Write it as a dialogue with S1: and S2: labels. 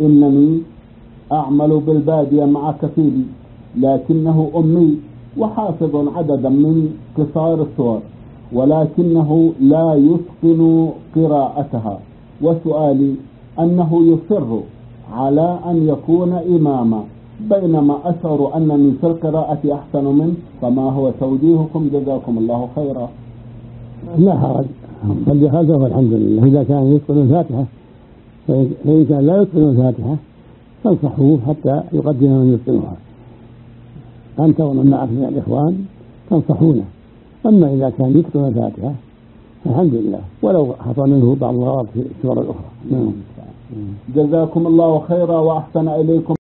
S1: إنني أعمل بالبادية مع كفيلي لكنه أمي وحافظ عددا من قصار السور ولكنه لا يتقن قراءتها، وسؤالي أنه يصر على أن يكون إماما بينما أشعر أنني في القراءة أحسن منه، فما هو توجيهكم جزاكم الله خيرا؟
S2: لا حرج، قد هذا هو الحمد لله. إذا كان يتقن الفاتحة، فإن كان لا يتقن الفاتحة تنصحوه حتى يقدم من يتقنها، أنت ومن معك من الإخوان تنصحونه. أما إذا كان يتقن الفاتحة الحمد لله، ولو حصل منه بعض الغلط في السور الأخرى.
S1: جزاكم الله خيرا وأحسن إليكم.